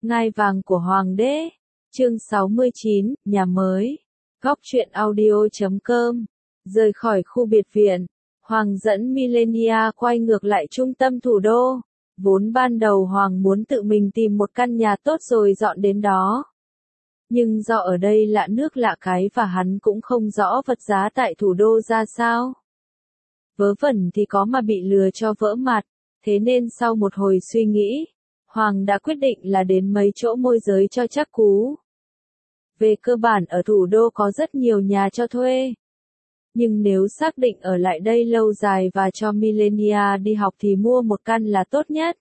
Ngai vàng của Hoàng đế. Chương 69, nhà mới. Góc truyện audio.com. Rời khỏi khu biệt viện, Hoàng dẫn Millenia quay ngược lại trung tâm thủ đô. Vốn ban đầu Hoàng muốn tự mình tìm một căn nhà tốt rồi dọn đến đó. Nhưng do ở đây lạ nước lạ cái và hắn cũng không rõ vật giá tại thủ đô ra sao. Vớ vẩn thì có mà bị lừa cho vỡ mặt, thế nên sau một hồi suy nghĩ, Hoàng đã quyết định là đến mấy chỗ môi giới cho chắc cú. Về cơ bản ở thủ đô có rất nhiều nhà cho thuê. Nhưng nếu xác định ở lại đây lâu dài và cho Millenia đi học thì mua một căn là tốt nhất.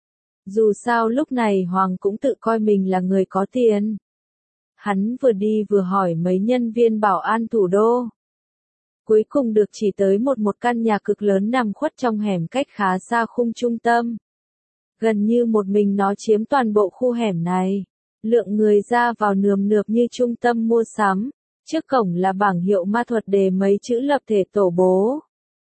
Dù sao lúc này Hoàng cũng tự coi mình là người có tiền. Hắn vừa đi vừa hỏi mấy nhân viên bảo an thủ đô. Cuối cùng được chỉ tới một căn nhà cực lớn nằm khuất trong hẻm cách khá xa khung trung tâm. Gần như một mình nó chiếm toàn bộ khu hẻm này. Lượng người ra vào nườm nượp như trung tâm mua sắm. Trước cổng là bảng hiệu ma thuật đề mấy chữ lập thể tổ bố.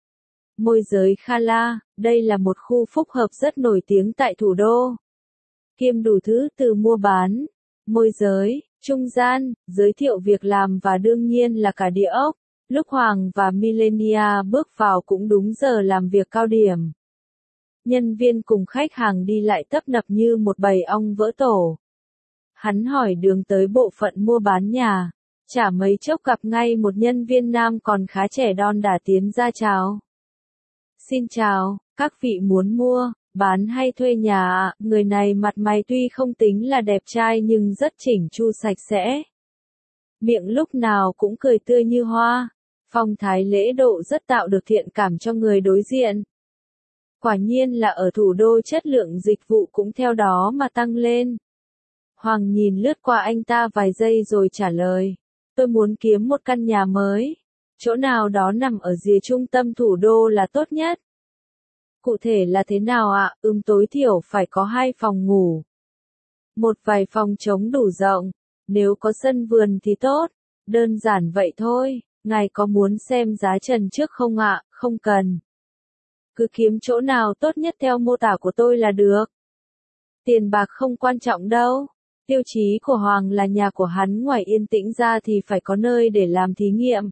Môi giới Khala, đây là một khu phúc hợp rất nổi tiếng tại thủ đô. Kiêm đủ thứ từ mua bán, môi giới, trung gian, giới thiệu việc làm và đương nhiên là cả địa ốc. Lúc Hoàng và Millenia bước vào cũng đúng giờ làm việc cao điểm. Nhân viên cùng khách hàng đi lại tấp nập như một bầy ong vỡ tổ. Hắn hỏi đường tới bộ phận mua bán nhà. Chả mấy chốc gặp ngay một nhân viên nam còn khá trẻ đon đả tiến ra chào. Xin chào, các vị muốn mua, bán hay thuê nhà ạ? Người này mặt mày tuy không tính là đẹp trai nhưng rất chỉnh chu sạch sẽ. Miệng lúc nào cũng cười tươi như hoa. Phong thái lễ độ rất tạo được thiện cảm cho người đối diện. Quả nhiên là ở thủ đô chất lượng dịch vụ cũng theo đó mà tăng lên. Hoàng nhìn lướt qua anh ta vài giây rồi trả lời. Tôi muốn kiếm một căn nhà mới. Chỗ nào đó nằm ở rìa trung tâm thủ đô là tốt nhất. Cụ thể là thế nào ạ? Tối thiểu phải có 2 phòng ngủ. Một vài phòng trống đủ rộng. Nếu có sân vườn thì tốt. Đơn giản vậy thôi. Ngài có muốn xem giá trần trước không ạ? Không cần. Cứ kiếm chỗ nào tốt nhất theo mô tả của tôi là được. Tiền bạc không quan trọng đâu. Tiêu chí của Hoàng là nhà của hắn ngoài yên tĩnh ra thì phải có nơi để làm thí nghiệm.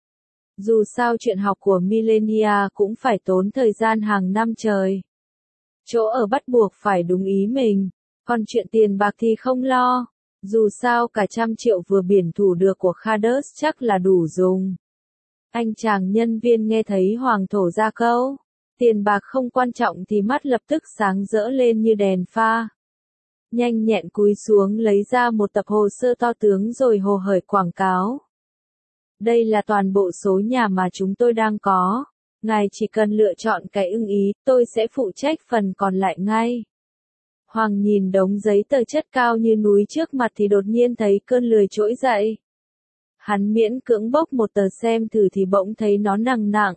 Dù sao chuyện học của Millenia cũng phải tốn thời gian hàng năm trời. Chỗ ở bắt buộc phải đúng ý mình, còn chuyện tiền bạc thì không lo. Dù sao cả 100 triệu vừa biển thủ được của Khadus chắc là đủ dùng. Anh chàng nhân viên nghe thấy Hoàng thổ ra câu, tiền bạc không quan trọng thì mắt lập tức sáng rỡ lên như đèn pha. Nhanh nhẹn cúi xuống lấy ra một tập hồ sơ to tướng rồi hồ hởi quảng cáo. Đây là toàn bộ số nhà mà chúng tôi đang có. Ngài chỉ cần lựa chọn cái ưng ý, tôi sẽ phụ trách phần còn lại ngay. Hoàng nhìn đống giấy tờ chất cao như núi trước mặt thì đột nhiên thấy cơn lười trỗi dậy. Hắn miễn cưỡng bốc một tờ xem thử thì bỗng thấy nó nặng nặng.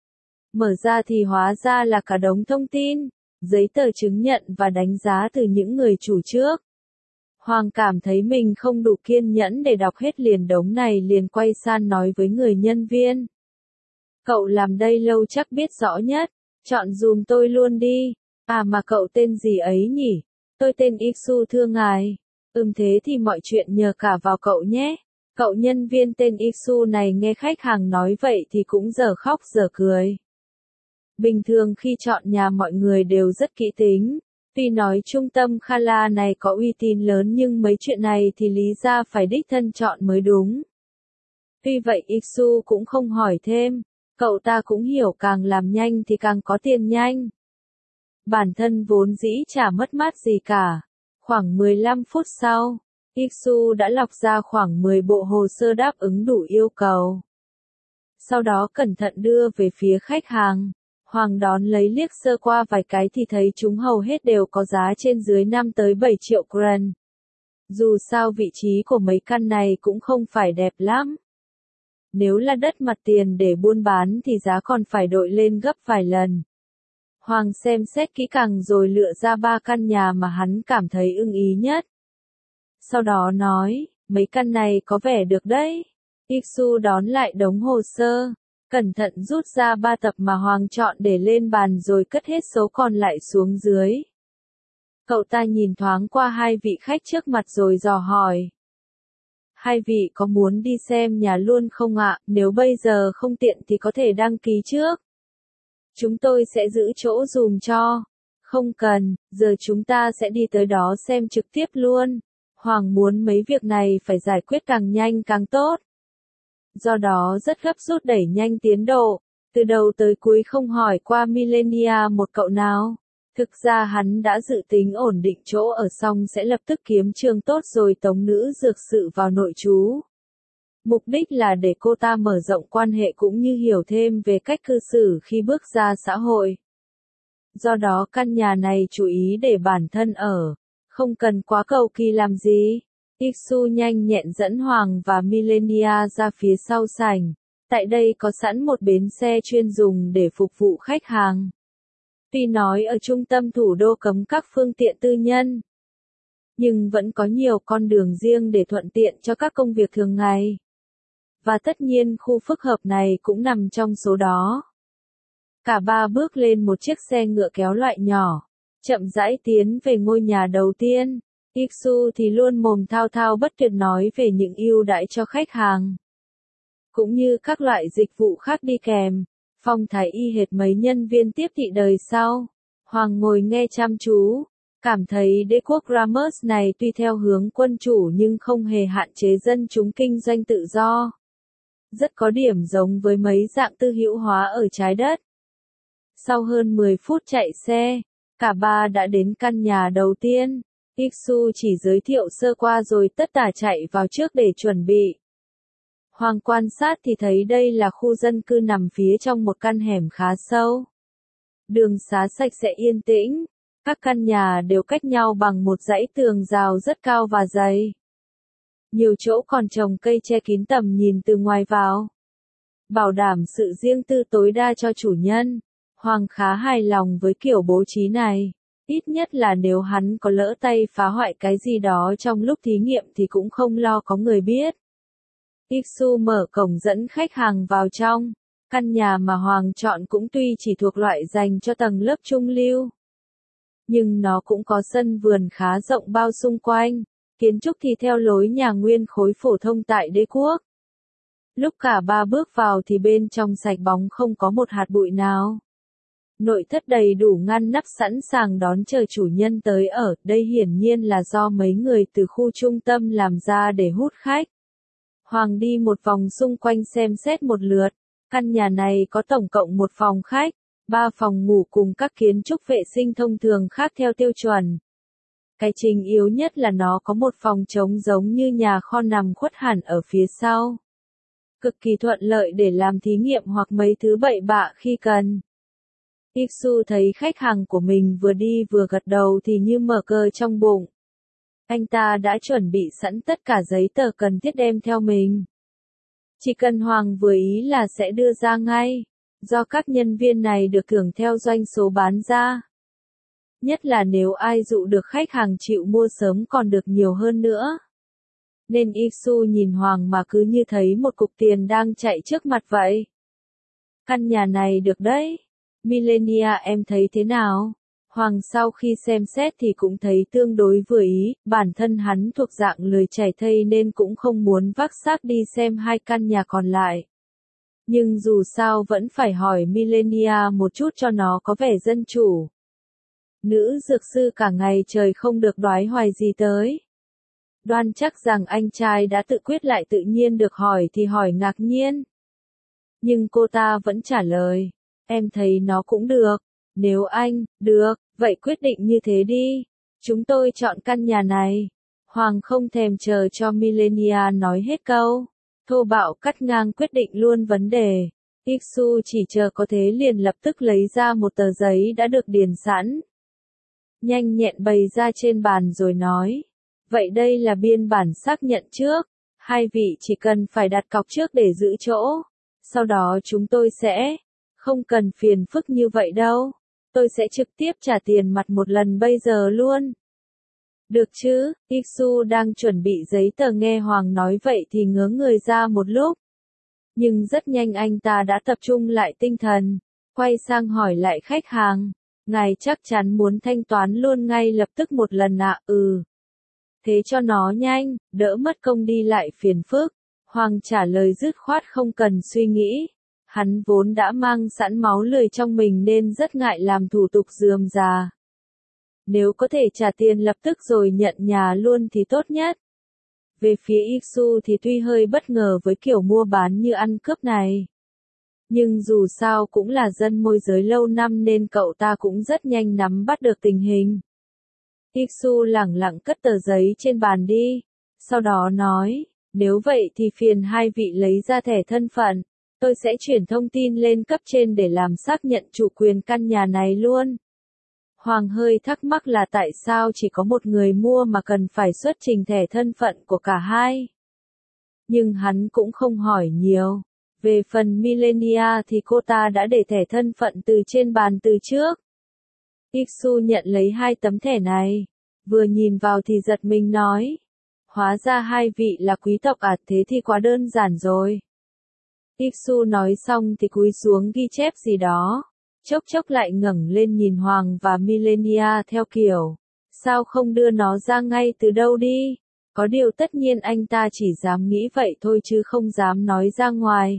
Mở ra thì hóa ra là cả đống thông tin. Giấy tờ chứng nhận và đánh giá từ những người chủ trước. Hoàng cảm thấy mình không đủ kiên nhẫn để đọc hết liền đống này liền quay sang nói với người nhân viên. Cậu làm đây lâu chắc biết rõ nhất, chọn dùm tôi luôn đi. À mà cậu tên gì ấy nhỉ? Tôi tên Iksu thưa ngài. Thế thì mọi chuyện nhờ cả vào cậu nhé. Cậu nhân viên tên Iksu này nghe khách hàng nói vậy thì cũng dở khóc dở cười. Bình thường khi chọn nhà mọi người đều rất kỹ tính. Tuy nói trung tâm Khala này có uy tín lớn nhưng mấy chuyện này thì lý ra phải đích thân chọn mới đúng. Tuy vậy Iksu cũng không hỏi thêm. Cậu ta cũng hiểu càng làm nhanh thì càng có tiền nhanh. Bản thân vốn dĩ chả mất mát gì cả. Khoảng 15 phút sau, Iksu đã lọc ra khoảng 10 bộ hồ sơ đáp ứng đủ yêu cầu. Sau đó cẩn thận đưa về phía khách hàng. Hoàng đón lấy liếc sơ qua vài cái thì thấy chúng hầu hết đều có giá trên dưới 5 tới 7 triệu kron. Dù sao vị trí của mấy căn này cũng không phải đẹp lắm. Nếu là đất mặt tiền để buôn bán thì giá còn phải đội lên gấp vài lần. Hoàng xem xét kỹ càng rồi lựa ra 3 căn nhà mà hắn cảm thấy ưng ý nhất. Sau đó nói, mấy căn này có vẻ được đấy. Iksu đón lại đống hồ sơ. Cẩn thận rút ra 3 tập mà Hoàng chọn để lên bàn rồi cất hết số còn lại xuống dưới. Cậu ta nhìn thoáng qua hai vị khách trước mặt rồi dò hỏi. Hai vị có muốn đi xem nhà luôn không ạ? Nếu bây giờ không tiện thì có thể đăng ký trước. Chúng tôi sẽ giữ chỗ dùm cho. Không cần, giờ chúng ta sẽ đi tới đó xem trực tiếp luôn. Hoàng muốn mấy việc này phải giải quyết càng nhanh càng tốt. Do đó rất gấp rút đẩy nhanh tiến độ. Từ đầu tới cuối không hỏi qua Millenia một cậu nào. Thực ra hắn đã dự tính ổn định chỗ ở xong sẽ lập tức kiếm trường tốt rồi tống nữ dược sự vào nội trú. Mục đích là để cô ta mở rộng quan hệ cũng như hiểu thêm về cách cư xử khi bước ra xã hội. Do đó căn nhà này chú ý để bản thân ở, không cần quá cầu kỳ làm gì. Iksu nhanh nhẹn dẫn Hoàng và Millenia ra phía sau sảnh. Tại đây có sẵn một bến xe chuyên dùng để phục vụ khách hàng. Tuy nói ở trung tâm thủ đô cấm các phương tiện tư nhân, nhưng vẫn có nhiều con đường riêng để thuận tiện cho các công việc thường ngày. Và tất nhiên khu phức hợp này cũng nằm trong số đó. Cả ba bước lên một chiếc xe ngựa kéo loại nhỏ, chậm rãi tiến về ngôi nhà đầu tiên. Iksu thì luôn mồm thao thao bất tuyệt nói về những ưu đãi cho khách hàng, cũng như các loại dịch vụ khác đi kèm. Phong thái y hệt mấy nhân viên tiếp thị đời sau. Hoàng ngồi nghe chăm chú, cảm thấy đế quốc Ramos này tuy theo hướng quân chủ nhưng không hề hạn chế dân chúng kinh doanh tự do. Rất có điểm giống với mấy dạng tư hữu hóa ở trái đất. Sau hơn 10 phút chạy xe, cả ba đã đến căn nhà đầu tiên. Iksu chỉ giới thiệu sơ qua rồi tất tả chạy vào trước để chuẩn bị. Hoàng quan sát thì thấy đây là khu dân cư nằm phía trong một căn hẻm khá sâu. Đường xá sạch sẽ yên tĩnh, các căn nhà đều cách nhau bằng một dãy tường rào rất cao và dày. Nhiều chỗ còn trồng cây che kín tầm nhìn từ ngoài vào, bảo đảm sự riêng tư tối đa cho chủ nhân. Hoàng khá hài lòng với kiểu bố trí này, ít nhất là nếu hắn có lỡ tay phá hoại cái gì đó trong lúc thí nghiệm thì cũng không lo có người biết. Iksu mở cổng dẫn khách hàng vào trong. Căn nhà mà Hoàng chọn cũng tuy chỉ thuộc loại dành cho tầng lớp trung lưu, nhưng nó cũng có sân vườn khá rộng bao xung quanh. Kiến trúc thì theo lối nhà nguyên khối phổ thông tại đế quốc. Lúc cả ba bước vào thì bên trong sạch bóng không có một hạt bụi nào. Nội thất đầy đủ ngăn nắp sẵn sàng đón chờ chủ nhân tới ở. Đây hiển nhiên là do mấy người từ khu trung tâm làm ra để hút khách. Hoàng đi một vòng xung quanh xem xét một lượt. Căn nhà này có tổng cộng một phòng khách, 3 phòng ngủ cùng các kiến trúc vệ sinh thông thường khác theo tiêu chuẩn. Cái chính yếu nhất là nó có một phòng trống giống như nhà kho nằm khuất hẳn ở phía sau. Cực kỳ thuận lợi để làm thí nghiệm hoặc mấy thứ bậy bạ khi cần. Iksu thấy khách hàng của mình vừa đi vừa gật đầu thì như mở cờ trong bụng. Anh ta đã chuẩn bị sẵn tất cả giấy tờ cần thiết đem theo mình. Chỉ cần Hoàng vừa ý là sẽ đưa ra ngay, do các nhân viên này được thưởng theo doanh số bán ra. Nhất là nếu ai dụ được khách hàng chịu mua sớm còn được nhiều hơn nữa. Nên Iksu nhìn Hoàng mà cứ như thấy một cục tiền đang chạy trước mặt vậy. Căn nhà này được đấy. Millenia em thấy thế nào? Hoàng sau khi xem xét thì cũng thấy tương đối vừa ý, bản thân hắn thuộc dạng lười chảy thây nên cũng không muốn vác xác đi xem hai căn nhà còn lại. Nhưng dù sao vẫn phải hỏi Millenia một chút cho nó có vẻ dân chủ. Nữ dược sư cả ngày trời không được đoái hoài gì tới. Đoan chắc rằng anh trai đã tự quyết lại tự nhiên được hỏi thì hỏi ngạc nhiên. Nhưng cô ta vẫn trả lời, em thấy nó cũng được. Nếu anh, được, vậy quyết định như thế đi. Chúng tôi chọn căn nhà này. Hoàng không thèm chờ cho Millenia nói hết câu. Thô bạo cắt ngang quyết định luôn vấn đề. Iksu chỉ chờ có thế liền lập tức lấy ra một tờ giấy đã được điền sẵn. Nhanh nhẹn bày ra trên bàn rồi nói. Vậy đây là biên bản xác nhận trước. Hai vị chỉ cần phải đặt cọc trước để giữ chỗ. Sau đó chúng tôi sẽ... Không cần phiền phức như vậy đâu. Tôi sẽ trực tiếp trả tiền mặt một lần bây giờ luôn. Được chứ, Iksu đang chuẩn bị giấy tờ nghe Hoàng nói vậy thì ngớ người ra một lúc. Nhưng rất nhanh anh ta đã tập trung lại tinh thần, quay sang hỏi lại khách hàng. Ngài chắc chắn muốn thanh toán luôn ngay lập tức một lần ạ, Thế cho nó nhanh, đỡ mất công đi lại phiền phức. Hoàng trả lời dứt khoát không cần suy nghĩ. Hắn vốn đã mang sẵn máu lười trong mình nên rất ngại làm thủ tục rườm rà. Nếu có thể trả tiền lập tức rồi nhận nhà luôn thì tốt nhất. Về phía Iksu thì tuy hơi bất ngờ với kiểu mua bán như ăn cướp này. Nhưng dù sao cũng là dân môi giới lâu năm nên cậu ta cũng rất nhanh nắm bắt được tình hình. Iksu lẳng lặng cất tờ giấy trên bàn đi. Sau đó nói, nếu vậy thì phiền hai vị lấy ra thẻ thân phận. Tôi sẽ chuyển thông tin lên cấp trên để làm xác nhận chủ quyền căn nhà này luôn. Hoàng hơi thắc mắc là tại sao chỉ có một người mua mà cần phải xuất trình thẻ thân phận của cả hai. Nhưng hắn cũng không hỏi nhiều. Về phần Millenia thì cô ta đã để thẻ thân phận từ trên bàn từ trước. Iksu nhận lấy hai tấm thẻ này. Vừa nhìn vào thì giật mình nói. Hóa ra hai vị là quý tộc à, thế thì quá đơn giản rồi. Iksu nói xong thì cúi xuống ghi chép gì đó. Chốc chốc lại ngẩng lên nhìn Hoàng và Millenia theo kiểu. Sao không đưa nó ra ngay từ đâu đi? Có điều tất nhiên anh ta chỉ dám nghĩ vậy thôi chứ không dám nói ra ngoài.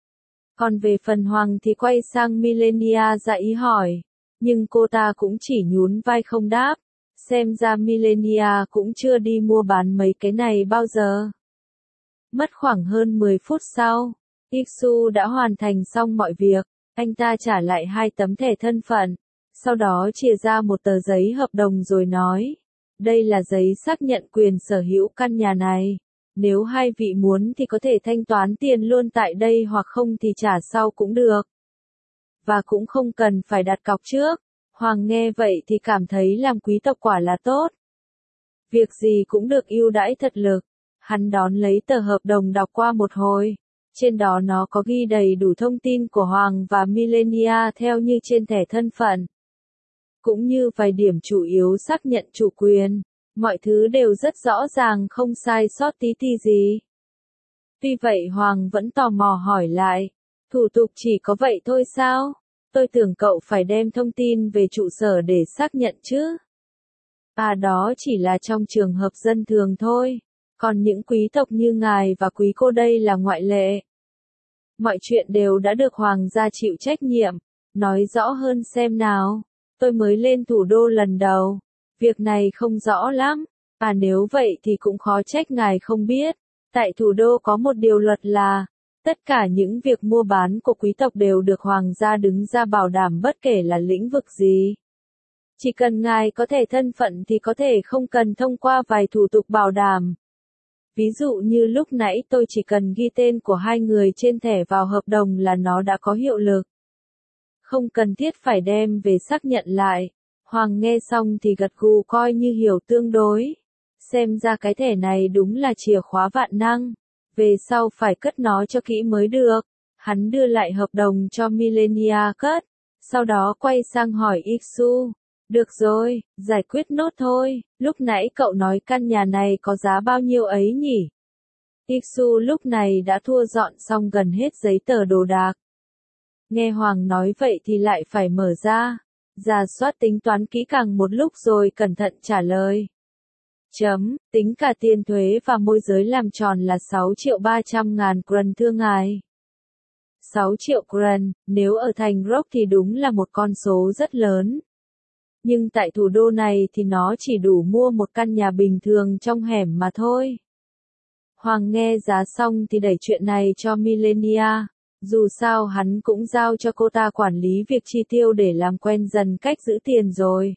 Còn về phần Hoàng thì quay sang Millenia ra ý hỏi. Nhưng cô ta cũng chỉ nhún vai không đáp. Xem ra Millenia cũng chưa đi mua bán mấy cái này bao giờ. Mất khoảng hơn 10 phút sau, Iksu đã hoàn thành xong mọi việc. Anh ta trả lại hai tấm thẻ thân phận. Sau đó chìa ra một tờ giấy hợp đồng rồi nói. Đây là giấy xác nhận quyền sở hữu căn nhà này. Nếu hai vị muốn thì có thể thanh toán tiền luôn tại đây hoặc không thì trả sau cũng được. Và cũng không cần phải đặt cọc trước. Hoàng nghe vậy thì cảm thấy làm quý tộc quả là tốt. Việc gì cũng được ưu đãi thật lực. Hắn đón lấy tờ hợp đồng đọc qua một hồi. Trên đó nó có ghi đầy đủ thông tin của Hoàng và Millenia theo như trên thẻ thân phận. Cũng như vài điểm chủ yếu xác nhận chủ quyền. Mọi thứ đều rất rõ ràng không sai sót tí ti gì. Tuy vậy Hoàng vẫn tò mò hỏi lại. Thủ tục chỉ có vậy thôi sao? Tôi tưởng cậu phải đem thông tin về trụ sở để xác nhận chứ. À đó chỉ là trong trường hợp dân thường thôi. Còn những quý tộc như ngài và quý cô đây là ngoại lệ. Mọi chuyện đều đã được Hoàng gia chịu trách nhiệm. Nói rõ hơn xem nào. Tôi mới lên thủ đô lần đầu. Việc này không rõ lắm. À nếu vậy thì cũng khó trách ngài không biết. Tại thủ đô có một điều luật là, tất cả những việc mua bán của quý tộc đều được Hoàng gia đứng ra bảo đảm bất kể là lĩnh vực gì. Chỉ cần ngài có thể thân phận thì có thể không cần thông qua vài thủ tục bảo đảm. Ví dụ như lúc nãy tôi chỉ cần ghi tên của hai người trên thẻ vào hợp đồng là nó đã có hiệu lực. Không cần thiết phải đem về xác nhận lại. Hoàng nghe xong thì gật gù coi như hiểu tương đối. Xem ra cái thẻ này đúng là chìa khóa vạn năng. Về sau phải cất nó cho kỹ mới được. Hắn đưa lại hợp đồng cho Millenia cất. Sau đó quay sang hỏi Iksu. Được rồi, giải quyết nốt thôi. Lúc nãy cậu nói căn nhà này có giá bao nhiêu ấy nhỉ? Iksu lúc này đã thua dọn xong gần hết giấy tờ đồ đạc. Nghe Hoàng nói vậy thì lại phải mở ra. Rà soát tính toán kỹ càng một lúc rồi cẩn thận trả lời. Tính cả tiền thuế và môi giới làm tròn là 6.300.000 kron thưa ngài. 6 triệu kron, nếu ở thành Rock thì đúng là một con số rất lớn. Nhưng tại thủ đô này thì nó chỉ đủ mua một căn nhà bình thường trong hẻm mà thôi. Hoàng nghe giá xong thì đẩy chuyện này cho Millenia. Dù sao hắn cũng giao cho cô ta quản lý việc chi tiêu để làm quen dần cách giữ tiền rồi.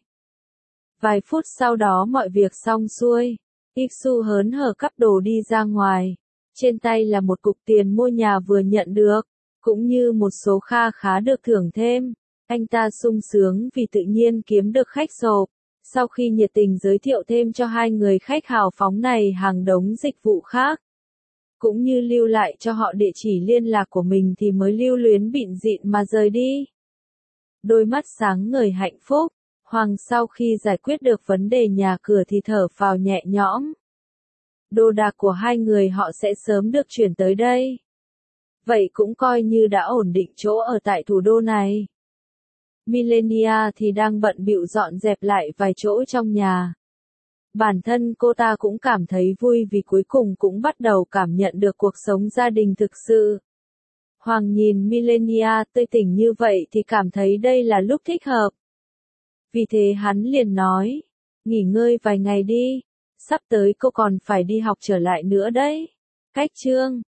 Vài phút sau đó mọi việc xong xuôi. Iksu hớn hở cắp đồ đi ra ngoài. Trên tay là một cục tiền mua nhà vừa nhận được, cũng như một số kha khá được thưởng thêm. Anh ta sung sướng vì tự nhiên kiếm được khách sộp. Sau khi nhiệt tình giới thiệu thêm cho hai người khách hào phóng này hàng đống dịch vụ khác, cũng như lưu lại cho họ địa chỉ liên lạc của mình thì mới lưu luyến bịn dịn mà rời đi. Đôi mắt sáng ngời hạnh phúc, Hoàng sau khi giải quyết được vấn đề nhà cửa thì thở phào nhẹ nhõm. Đồ đạc của hai người họ sẽ sớm được chuyển tới đây. Vậy cũng coi như đã ổn định chỗ ở tại thủ đô này. Millenia thì đang bận bịu dọn dẹp lại vài chỗ trong nhà. Bản thân cô ta cũng cảm thấy vui vì cuối cùng cũng bắt đầu cảm nhận được cuộc sống gia đình thực sự. Hoàng nhìn Millenia tươi tỉnh như vậy thì cảm thấy đây là lúc thích hợp. Vì thế hắn liền nói, nghỉ ngơi vài ngày đi, sắp tới cô còn phải đi học trở lại nữa đấy. Cách chương